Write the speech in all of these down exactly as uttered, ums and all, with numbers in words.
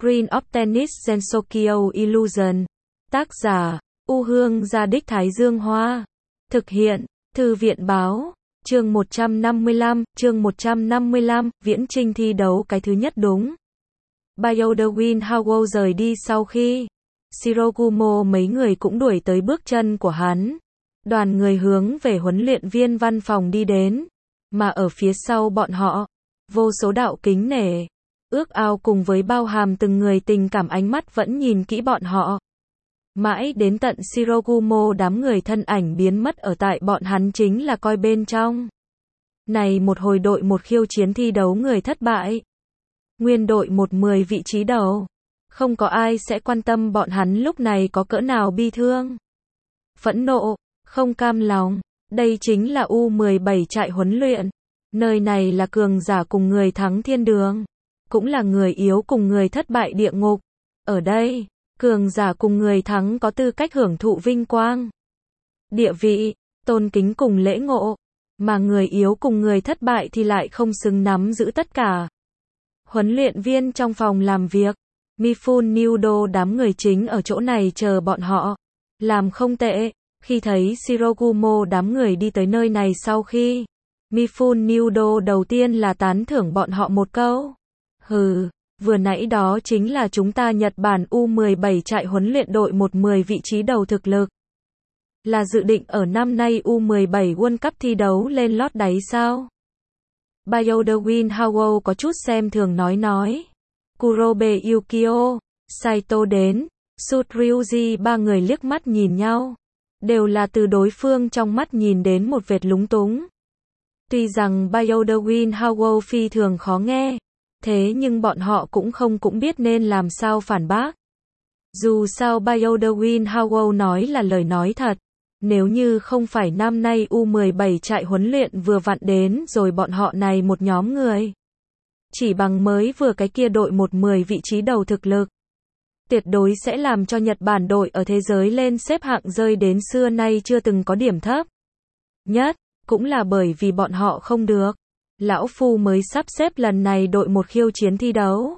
Screen of Tennis Gensokyo Illusion. Tác giả, U Hương Gia Đích Thái Dương Hoa. Thực hiện, Thư viện Báo. Chương một trăm năm mươi lăm, chương một trăm năm mươi lăm, Viễn Chinh thi đấu cái thứ nhất đúng. Bayodawin Hawo rời đi sau khi Shirogumo mấy người cũng đuổi tới bước chân của hắn. Đoàn người hướng về huấn luyện viên văn phòng đi đến, mà ở phía sau bọn họ, vô số đạo kính nể, ước ao cùng với bao hàm từng người tình cảm ánh mắt vẫn nhìn kỹ bọn họ. Mãi đến tận Shirogumo đám người thân ảnh biến mất ở tại bọn hắn chính là coi bên trong. Này một hồi đội một khiêu chiến thi đấu người thất bại. Nguyên đội một mười vị trí đầu. Không có ai sẽ quan tâm bọn hắn lúc này có cỡ nào bi thương. Phẫn nộ, không cam lòng. Đây chính là U mười bảy trại huấn luyện. Nơi này là cường giả cùng người thắng thiên đường. Cũng là người yếu cùng người thất bại địa ngục. Ở đây, cường giả cùng người thắng có tư cách hưởng thụ vinh quang, địa vị, tôn kính cùng lễ ngộ, mà người yếu cùng người thất bại thì lại không xứng nắm giữ tất cả. Huấn luyện viên trong phòng làm việc, Mifune Nudo đám người chính ở chỗ này chờ bọn họ. Làm không tệ, khi thấy Shirogumo đám người đi tới nơi này sau khi, Mifune Nudo đầu tiên là tán thưởng bọn họ một câu. Hừ. Vừa nãy đó chính là chúng ta Nhật Bản U mười bảy trại huấn luyện đội một mười vị trí đầu thực lực. Là dự định ở năm nay U mười bảy World Cup thi đấu lên lót đáy sao? Bayodawin Hawo có chút xem thường nói nói. Kurobe Yukio, Saito đến, Sut Ryuji ba người liếc mắt nhìn nhau. Đều là từ đối phương trong mắt nhìn đến một vệt lúng túng. Tuy rằng Bayodawin Hawo phi thường khó nghe. Thế nhưng bọn họ cũng không cũng biết nên làm sao phản bác. Dù sao Bayodawin Hawo nói là lời nói thật. Nếu như không phải năm nay U mười bảy trại huấn luyện vừa vặn đến rồi bọn họ này một nhóm người. Chỉ bằng mới vừa cái kia đội một mười vị trí đầu thực lực. Tuyệt đối sẽ làm cho Nhật Bản đội ở thế giới lên xếp hạng rơi đến xưa nay chưa từng có điểm thấp. Nhất, cũng là bởi vì bọn họ không được. Lão Phu mới sắp xếp lần này đội một khiêu chiến thi đấu.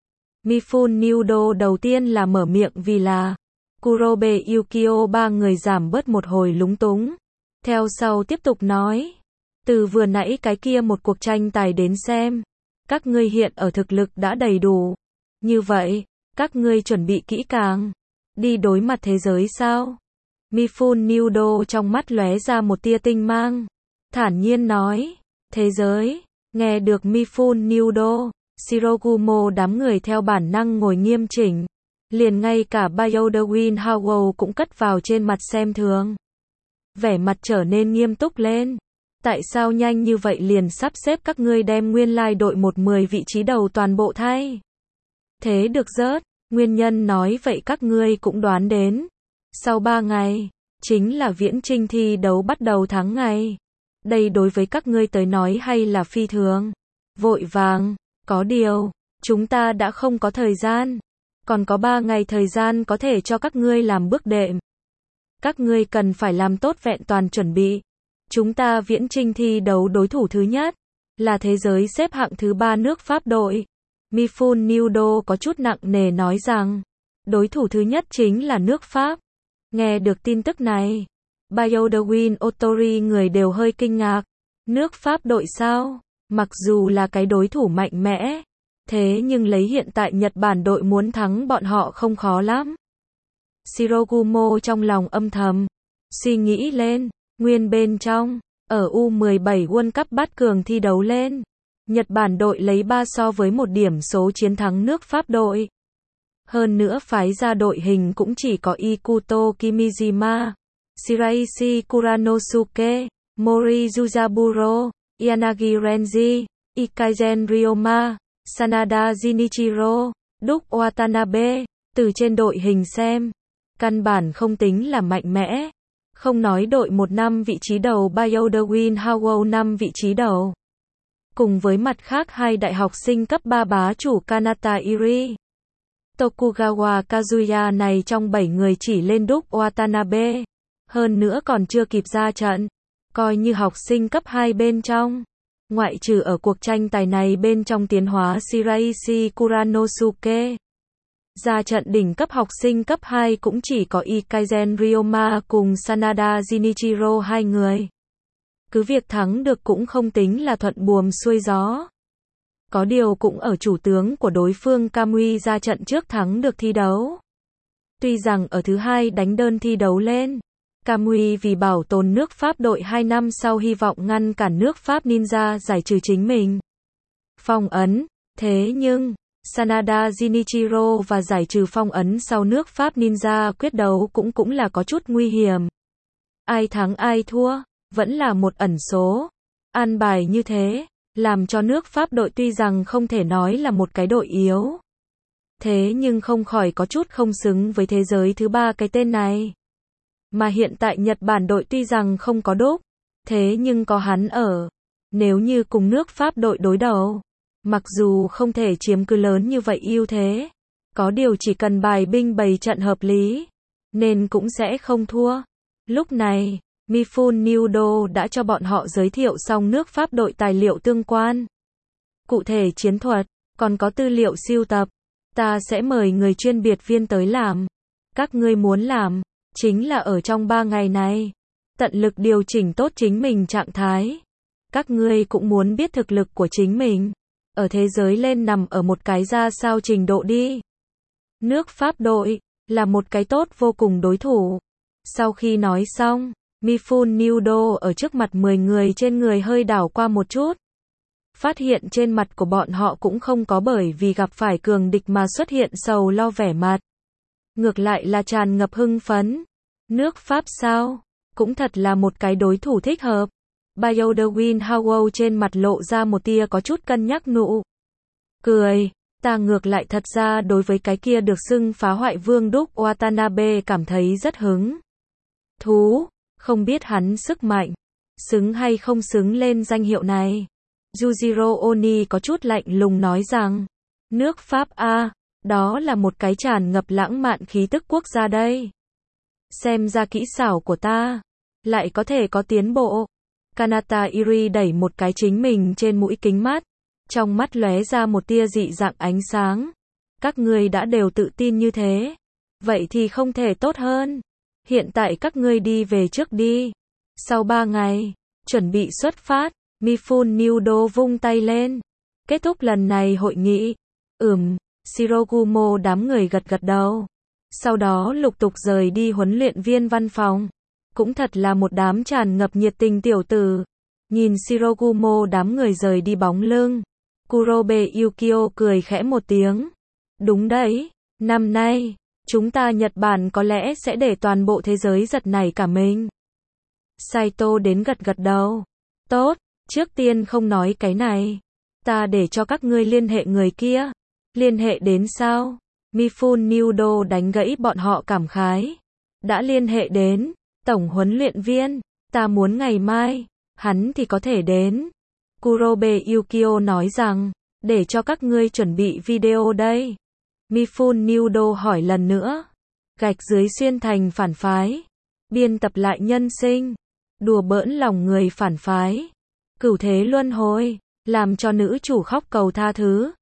Mifune Nudo đầu tiên là mở miệng vì là Kurobe Yukio ba người giảm bớt một hồi lúng túng. Theo sau tiếp tục nói. Từ vừa nãy cái kia một cuộc tranh tài đến xem. Các ngươi hiện ở thực lực đã đầy đủ. Như vậy, các ngươi chuẩn bị kỹ càng. Đi đối mặt thế giới sao? Mifune Nudo trong mắt lóe ra một tia tinh mang. Thản nhiên nói. Thế giới, nghe được Mifune Nudo, Shirogumo đám người theo bản năng ngồi nghiêm chỉnh. Liền ngay cả Bayodawin Hawo cũng cất vào trên mặt xem thường. Vẻ mặt trở nên nghiêm túc lên. Tại sao nhanh như vậy liền sắp xếp các ngươi đem nguyên lai đội một mười vị trí đầu toàn bộ thay? Thế được rớt, nguyên nhân nói vậy các ngươi cũng đoán đến. Sau ba ngày, chính là Viễn Chinh thi đấu bắt đầu tháng ngày. Đây đối với các ngươi tới nói hay là phi thường, vội vàng, có điều, chúng ta đã không có thời gian, còn có ba ngày thời gian có thể cho các ngươi làm bước đệm. Các ngươi cần phải làm tốt vẹn toàn chuẩn bị. Chúng ta Viễn Chinh thi đấu đối thủ thứ nhất, là thế giới xếp hạng thứ ba nước Pháp đội. Mifune Nudo có chút nặng nề nói rằng, đối thủ thứ nhất chính là nước Pháp. Nghe được tin tức này, Bayodawin Otori người đều hơi kinh ngạc. Nước Pháp đội sao? Mặc dù là cái đối thủ mạnh mẽ, thế nhưng lấy hiện tại Nhật Bản đội muốn thắng bọn họ không khó lắm. Shirogumo trong lòng âm thầm, suy nghĩ lên, nguyên bên trong, ở U mười bảy World Cup bát cường thi đấu lên. Nhật Bản đội lấy ba so với một điểm số chiến thắng nước Pháp đội. Hơn nữa phái ra đội hình cũng chỉ có Ikuto Kimijima, Shiraishi Kuranosuke, Mori Yuzaburo, Yanagi Renji, Ikaizen Ryoma, Sanada Jinichiro, Duke Watanabe. Từ trên đội hình xem, căn bản không tính là mạnh mẽ. Không nói đội một năm vị trí đầu Bayodawin Hawo năm vị trí đầu. Cùng với mặt khác hai đại học sinh cấp ba bá chủ Kanata Iri, Tokugawa Kazuya này trong bảy người chỉ lên Duke Watanabe. Hơn nữa còn chưa kịp ra trận. Coi như học sinh cấp hai bên trong. Ngoại trừ ở cuộc tranh tài này bên trong tiến hóa Shiraishi Kuranosuke, Ra trận đỉnh cấp học sinh cấp hai cũng chỉ có Ikaisen Ryoma cùng Sanada Jinichiro hai người. Cứ việc thắng được cũng không tính là thuận buồm xuôi gió. Có điều cũng ở chủ tướng của đối phương Kamui ra trận trước thắng được thi đấu. Tuy rằng ở thứ hai đánh đơn thi đấu lên, Kamui vì bảo tồn nước Pháp đội hai năm sau hy vọng ngăn cản nước Pháp Ninja giải trừ chính mình. Phong ấn, thế nhưng, Sanada Jinichiro và giải trừ phong ấn sau nước Pháp Ninja quyết đấu cũng cũng là có chút nguy hiểm. Ai thắng ai thua, vẫn là một ẩn số. An bài như thế, làm cho nước Pháp đội tuy rằng không thể nói là một cái đội yếu. Thế nhưng không khỏi có chút không xứng với thế giới thứ ba cái tên này. Mà hiện tại Nhật Bản đội tuy rằng không có đúc, thế nhưng có hắn ở. Nếu như cùng nước Pháp đội đối đầu, mặc dù không thể chiếm cứ lớn như vậy ưu thế, có điều chỉ cần bài binh bày trận hợp lý, nên cũng sẽ không thua. Lúc này, Mifune Nudo đã cho bọn họ giới thiệu xong nước Pháp đội tài liệu tương quan. Cụ thể chiến thuật, còn có tư liệu siêu tập. Ta sẽ mời người chuyên biệt viên tới làm. Các ngươi muốn làm, chính là ở trong ba ngày này, tận lực điều chỉnh tốt chính mình trạng thái. Các ngươi cũng muốn biết thực lực của chính mình, ở thế giới lên nằm ở một cái ra sao trình độ đi. Nước Pháp đội, là một cái tốt vô cùng đối thủ. Sau khi nói xong, Mifune Nudo ở trước mặt mười người trên người hơi đảo qua một chút. Phát hiện trên mặt của bọn họ cũng không có bởi vì gặp phải cường địch mà xuất hiện sầu lo vẻ mặt. Ngược lại là tràn ngập hưng phấn. Nước Pháp sao? Cũng thật là một cái đối thủ thích hợp. Bayodewin Howell trên mặt lộ ra một tia có chút cân nhắc nụ cười. Ta ngược lại thật ra đối với cái kia được xưng phá hoại vương đúc Watanabe cảm thấy rất hứng thú. Không biết hắn sức mạnh, xứng hay không xứng lên danh hiệu này. Yujiro Oni có chút lạnh lùng nói rằng, nước Pháp a, đó là một cái tràn ngập lãng mạn khí tức quốc gia đây. Xem ra kỹ xảo của ta, lại có thể có tiến bộ. Kanata Iri đẩy một cái chính mình trên mũi kính mắt, trong mắt lóe ra một tia dị dạng ánh sáng. Các ngươi đã đều tự tin như thế, vậy thì không thể tốt hơn. Hiện tại các ngươi đi về trước đi. Sau ba ngày, chuẩn bị xuất phát. Mifune Nudo vung tay lên. Kết thúc lần này hội nghị. Ừm, Shirogumo đám người gật gật đầu. Sau đó lục tục rời đi huấn luyện viên văn phòng. Cũng thật là một đám tràn ngập nhiệt tình tiểu tử. Nhìn Shirogumo đám người rời đi bóng lưng, Kurobe Yukio cười khẽ một tiếng. Đúng đấy, năm nay, chúng ta Nhật Bản có lẽ sẽ để toàn bộ thế giới giật nảy cả mình. Saito đến gật gật đầu. Tốt, trước tiên không nói cái này. Ta để cho các ngươi liên hệ người kia. Liên hệ đến sao? Mifune Nudo đánh gãy bọn họ cảm khái. Đã liên hệ đến tổng huấn luyện viên. Ta muốn ngày mai, hắn thì có thể đến. Kurobe Yukio nói rằng, để cho các ngươi chuẩn bị video đây. Mifune Nudo hỏi lần nữa. Gạch dưới xuyên thành phản phái. Biên tập lại nhân sinh. Đùa bỡn lòng người phản phái. Cửu thế luân hồi. Làm cho nữ chủ khóc cầu tha thứ.